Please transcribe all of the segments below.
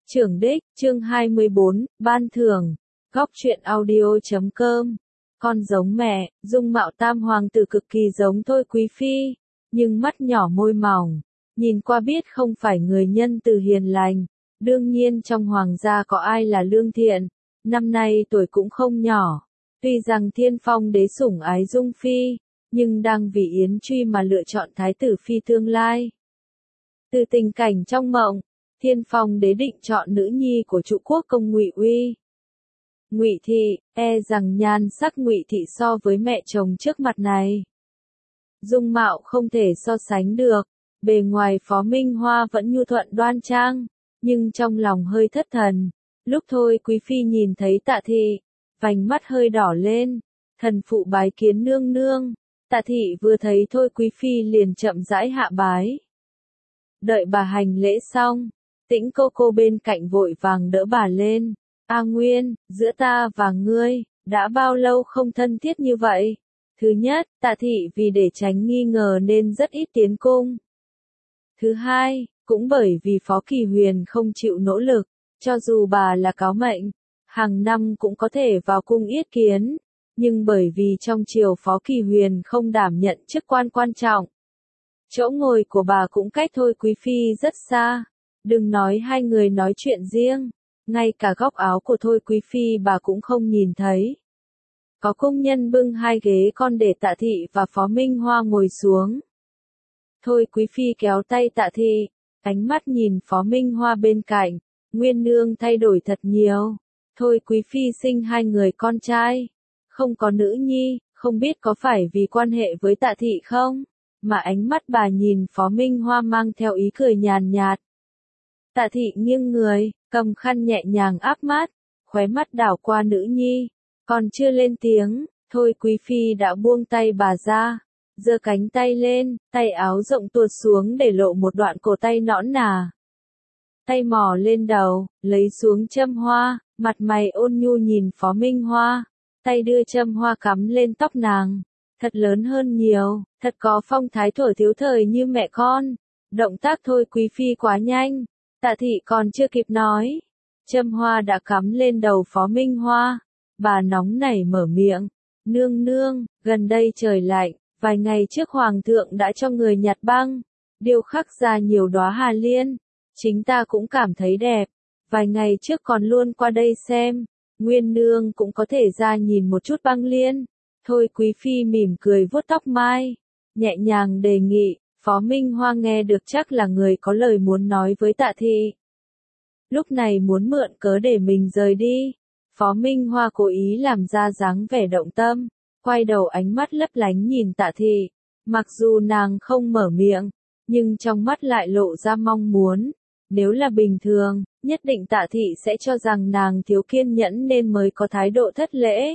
Trưởng đích, chương 24, ban thưởng, góc truyện audio.com. Con giống mẹ, dung mạo tam hoàng tử cực kỳ giống Thôi Quý Phi, nhưng mắt nhỏ môi mỏng, nhìn qua biết không phải người nhân từ hiền lành. Đương nhiên trong hoàng gia có ai là lương thiện, năm nay tuổi cũng không nhỏ. Tuy rằng Thiên Phong đế sủng ái Dung Phi, nhưng đang vì Yến Truy mà lựa chọn thái tử phi tương lai. Từ tình cảnh trong mộng, Thiên Phong đế định chọn nữ nhi của trụ quốc công Ngụy Uy. Ngụy thị, e rằng nhan sắc Ngụy thị so với mẹ chồng trước mặt này, dung mạo không thể so sánh được. Bề ngoài Phó Minh Hoa vẫn nhu thuận đoan trang, nhưng trong lòng hơi thất thần. Lúc Thôi Quý Phi nhìn thấy Tạ thị, vành mắt hơi đỏ lên. Thần phụ bái kiến nương nương. Tạ thị vừa thấy Thôi Quý Phi liền chậm rãi hạ bái. Đợi bà hành lễ xong, Tĩnh cô bên cạnh vội vàng đỡ bà lên. A Nguyên, giữa ta và ngươi, đã bao lâu không thân thiết như vậy? Thứ nhất, Tạ thị vì để tránh nghi ngờ nên rất ít tiến cung. Thứ hai, cũng bởi vì Phó Kỳ Huyền không chịu nỗ lực, cho dù bà là cáo mệnh, hàng năm cũng có thể vào cung yết kiến, nhưng bởi vì trong triều Phó Kỳ Huyền không đảm nhận chức quan quan trọng. Chỗ ngồi của bà cũng cách Thôi Quý Phi rất xa, đừng nói hai người nói chuyện riêng, ngay cả góc áo của Thôi Quý Phi bà cũng không nhìn thấy. Có công nhân bưng hai ghế con để Tạ thị và Phó Minh Hoa ngồi xuống. Thôi Quý Phi kéo tay Tạ thị, ánh mắt nhìn Phó Minh Hoa bên cạnh, Nguyên nương thay đổi thật nhiều. Thôi Quý Phi sinh hai người con trai, không có nữ nhi, không biết có phải vì quan hệ với Tạ thị không, mà ánh mắt bà nhìn Phó Minh Hoa mang theo ý cười nhàn nhạt. Tạ thị nghiêng người, cầm khăn nhẹ nhàng áp mắt, khóe mắt đảo qua nữ nhi, còn chưa lên tiếng, Thôi Quý Phi đã buông tay bà ra, giơ cánh tay lên, tay áo rộng tuột xuống để lộ một đoạn cổ tay nõn nà. Tay mò lên đầu, lấy xuống châm hoa, mặt mày ôn nhu nhìn Phó Minh Hoa, tay đưa châm hoa cắm lên tóc nàng, thật lớn hơn nhiều, thật có phong thái thuở thiếu thời như mẹ con. Động tác Thôi Quý Phi quá nhanh, Tạ thị còn chưa kịp nói, châm hoa đã cắm lên đầu Phó Minh Hoa. Bà nóng nảy mở miệng, nương nương, gần đây trời lạnh, vài ngày trước hoàng thượng đã cho người nhặt băng, điêu khắc ra nhiều đóa hà liên, chính ta cũng cảm thấy đẹp, vài ngày trước còn luôn qua đây xem, Nguyên nương cũng có thể ra nhìn một chút băng liên. Thôi Quý Phi mỉm cười vuốt tóc mai, nhẹ nhàng đề nghị. Phó Minh Hoa nghe được chắc là người có lời muốn nói với Tạ thị. Lúc này muốn mượn cớ để mình rời đi. Phó Minh Hoa cố ý làm ra dáng vẻ động tâm, quay đầu ánh mắt lấp lánh nhìn Tạ thị. Mặc dù nàng không mở miệng, nhưng trong mắt lại lộ ra mong muốn. Nếu là bình thường, nhất định Tạ thị sẽ cho rằng nàng thiếu kiên nhẫn nên mới có thái độ thất lễ.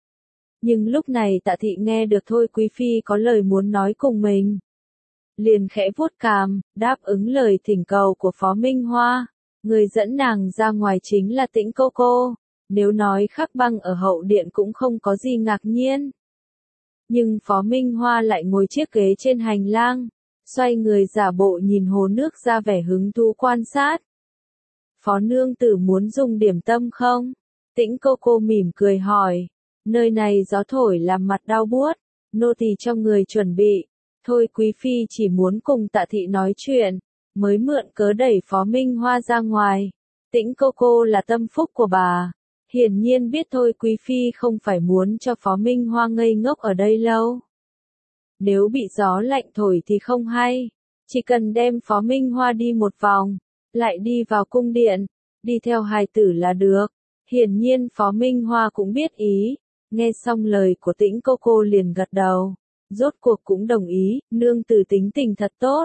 Nhưng lúc này Tạ thị nghe được Thôi Quý Phi có lời muốn nói cùng mình, liền khẽ vuốt cằm, đáp ứng lời thỉnh cầu của Phó Minh Hoa. Người dẫn nàng ra ngoài chính là Tĩnh cô. Nếu nói khắc băng ở hậu điện cũng không có gì ngạc nhiên. Nhưng Phó Minh Hoa lại ngồi chiếc ghế trên hành lang, xoay người giả bộ nhìn hồ nước ra vẻ hứng thú quan sát. Phó nương tử muốn dùng điểm tâm không? Tĩnh cô mỉm cười hỏi. Nơi này gió thổi làm mặt đau buốt, nô tỳ cho người chuẩn bị. Thôi Quý Phi chỉ muốn cùng Tạ thị nói chuyện, mới mượn cớ đẩy Phó Minh Hoa ra ngoài. Tĩnh cô là tâm phúc của bà, hiển nhiên biết Thôi Quý Phi không phải muốn cho Phó Minh Hoa ngây ngốc ở đây lâu. Nếu bị gió lạnh thổi thì không hay, chỉ cần đem Phó Minh Hoa đi một vòng, lại đi vào cung điện, đi theo hài tử là được. Hiển nhiên Phó Minh Hoa cũng biết ý, nghe xong lời của Tĩnh cô liền gật đầu. Rốt cuộc cũng đồng ý, nương tử tính tình thật tốt.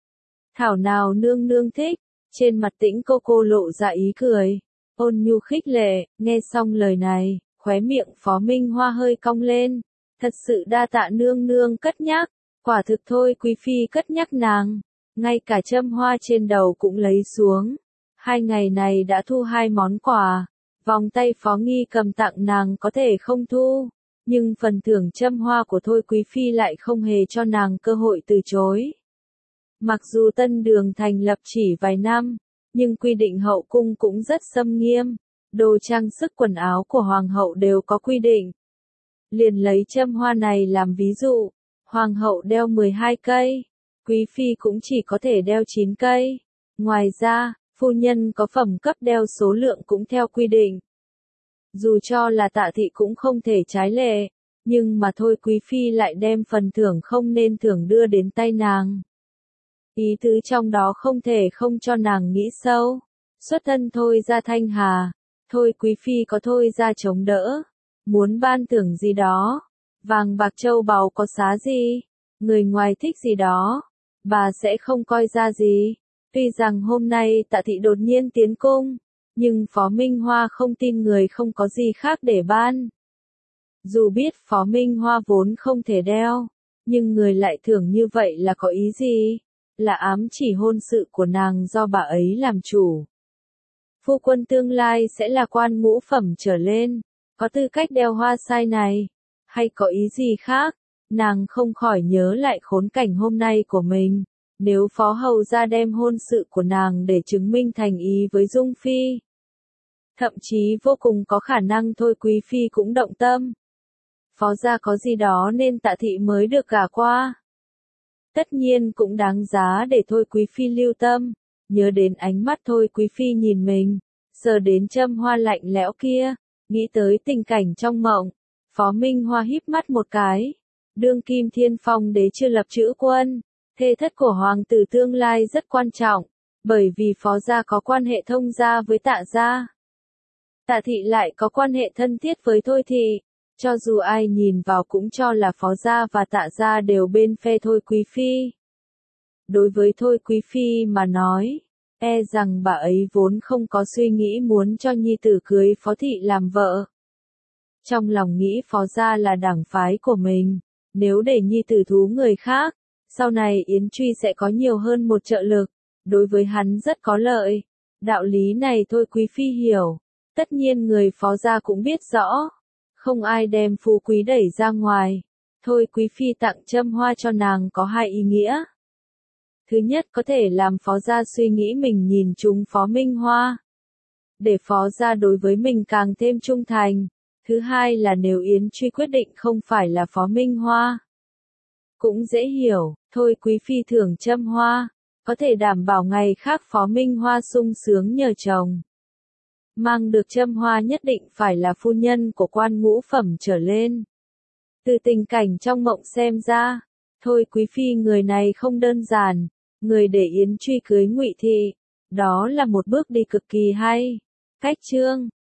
Thảo nào nương nương thích, trên mặt Tĩnh cô lộ ra ý cười, ôn nhu khích lệ, nghe xong lời này, khóe miệng Phó Minh Hoa hơi cong lên, thật sự đa tạ nương nương cất nhắc, quả thực Thôi Quý Phi cất nhắc nàng, ngay cả châm hoa trên đầu cũng lấy xuống. 2 ngày này đã thu 2 món quà, vòng tay Phó Nghi cầm tặng nàng có thể không thu. Nhưng phần thưởng châm hoa của Thôi Quý Phi lại không hề cho nàng cơ hội từ chối. Mặc dù Tân Đường thành lập chỉ vài năm, nhưng quy định hậu cung cũng rất xâm nghiêm. Đồ trang sức quần áo của hoàng hậu đều có quy định. Liền lấy châm hoa này làm ví dụ, hoàng hậu đeo 12 cây, quý phi cũng chỉ có thể đeo 9 cây. Ngoài ra, phu nhân có phẩm cấp đeo số lượng cũng theo quy định. Dù cho là Tạ thị cũng không thể trái lệ, nhưng mà thôi quý phi lại đem phần thưởng không nên thưởng đưa đến tay nàng. Ý tứ trong đó không thể không cho nàng nghĩ sâu. Xuất thân thôi ra thanh hà, thôi quý phi có thôi ra chống đỡ. Muốn ban thưởng gì đó, vàng bạc châu báu có giá gì, người ngoài thích gì đó, bà sẽ không coi ra gì. Tuy rằng hôm nay Tạ thị đột nhiên tiến cung, nhưng Phó Minh Hoa không tin người không có gì khác để ban. Dù biết Phó Minh Hoa vốn không thể đeo, nhưng người lại thưởng như vậy là có ý gì? Là ám chỉ hôn sự của nàng do bà ấy làm chủ. Phu quân tương lai sẽ là quan ngũ phẩm trở lên, có tư cách đeo hoa sai này, hay có ý gì khác? Nàng không khỏi nhớ lại khốn cảnh hôm nay của mình. Nếu phó hầu ra đem hôn sự của nàng để chứng minh thành ý với Dung Phi, thậm chí vô cùng có khả năng thôi quý phi cũng động tâm. Phó gia có gì đó nên Tạ thị mới được gả qua. Tất nhiên cũng đáng giá để thôi quý phi lưu tâm, nhớ đến ánh mắt thôi quý phi nhìn mình, sờ đến châm hoa lạnh lẽo kia, nghĩ tới tình cảnh trong mộng. Phó Minh Hoa híp mắt một cái, đương kim Thiên Phong đế chưa lập chữ quân, thê thất của hoàng tử tương lai rất quan trọng, bởi vì phó gia có quan hệ thông gia với Tạ gia. Tạ thị lại có quan hệ thân thiết với thôi thị, cho dù ai nhìn vào cũng cho là phó gia và Tạ gia đều bên phe thôi quý phi. Đối với thôi quý phi mà nói, e rằng bà ấy vốn không có suy nghĩ muốn cho nhi tử cưới phó thị làm vợ. Trong lòng nghĩ phó gia là đảng phái của mình, nếu để nhi tử thú người khác, sau này Yến Truy sẽ có nhiều hơn một trợ lực, đối với hắn rất có lợi. Đạo lý này thôi quý phi hiểu, tất nhiên người phó gia cũng biết rõ, không ai đem phú quý đẩy ra ngoài. Thôi quý phi tặng châm hoa cho nàng có hai ý nghĩa. Thứ nhất có thể làm phó gia suy nghĩ mình nhìn trúng Phó Minh Hoa, để phó gia đối với mình càng thêm trung thành. Thứ hai là nếu Yến Truy quyết định không phải là Phó Minh Hoa, cũng dễ hiểu, thôi quý phi thưởng châm hoa, có thể đảm bảo ngày khác Phó Minh Hoa sung sướng nhờ chồng. Mang được châm hoa nhất định phải là phu nhân của quan ngũ phẩm trở lên. Từ tình cảnh trong mộng xem ra, thôi quý phi người này không đơn giản, người để Yến Truy cưới Ngụy thị, đó là một bước đi cực kỳ hay. Cách chương